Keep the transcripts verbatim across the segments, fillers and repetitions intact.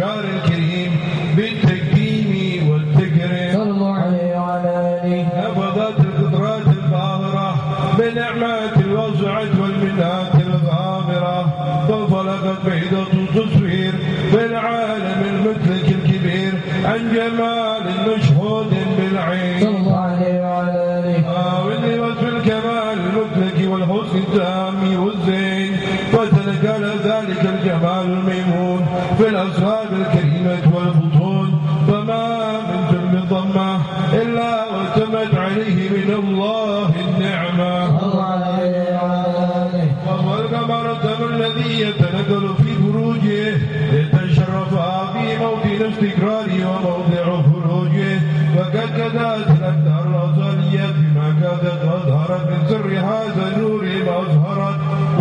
الجار الكريم بالتكريم والتكريم صلى الله عليه وعلى آله. نفضت القدرات الظاهرة بنعمات الوسعة والمنات الغامرة فانفلقت بيضة التصوير بالعالم المدرك الكبير عن جمال مشهود بالعين صلى الله عليه وعلى آله. واللي وصف الكمال المدرك والحسن التام والزين فتنقل ذلك الجمال الميمون في الأسرار الكريمة والبطون فما من ثم ضمه إلا وتمت عليه من الله النعمة. الله عليه وعلى آله. وهو القمر الذي يتنقل في بروجه ليتشرف في موطن استقراره وموضع خروجه فقد كذات الأقدار الأصلية بما كادت أظهرت من سر هذا النور ما أظهرت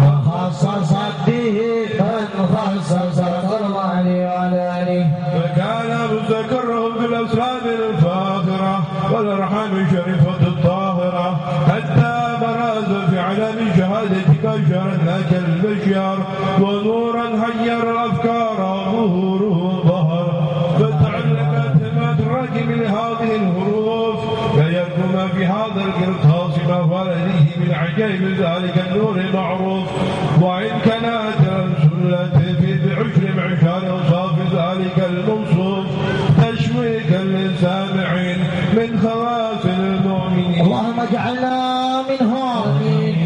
وخصصت به من خصص صلى الله عليه وعلى آله. فكان مستقرهم في الأسرار الفاخرة والأرحام الشريفة الطاهرة حتى براز في علم شهادة بشرا لك البشر ونورا حير الأفكار وظهوره ظهر فتعلقت مدرك من هذه الحروف فيكون في هذا القرطاس ما ولده من عجائب ذلك النور معروف وإن كانت السلة في بعشر معشار أوصاف ذلك الموصوف تشويقا للسامعين من خواص المؤمنين. اللهم اجعلنا منهم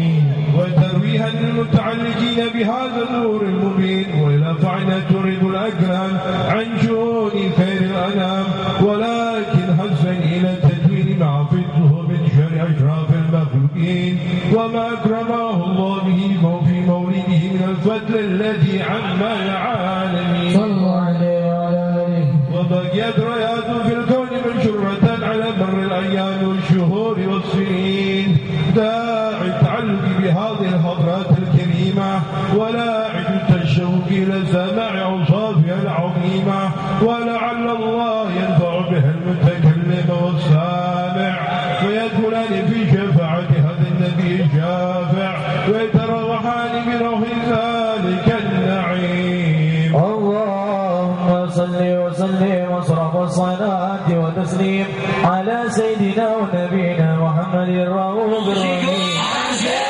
وترويها للمتعلقين بهذا النور المبين وإلى فعنا تريد الأكرام عن شؤون خير الأنام ولكن حسن إلى تدوين ما حفظه من شر أشراف المخلوقين وما أكرمه الله به في مولده من الفضل الذي عم العالمين. صلى الله عليه وعلى آله. وبقيت رايات في الكون منشورة على مر الأيام والشهور والسنين داعي التعلق بهذه الحضرات الكريمة ولاعب التشوق إلى سماع أوصافها العظيمة ولعل الله ينفع بها المتكلم والسامع فيدخلان في شفاعة هذا النبي الشافع ويتروحان بروح ذلك النعيم. اللهم صل وسلم وصرف الصلاة وتسليم على سيدنا ونبينا محمد الرؤوف الرحيم.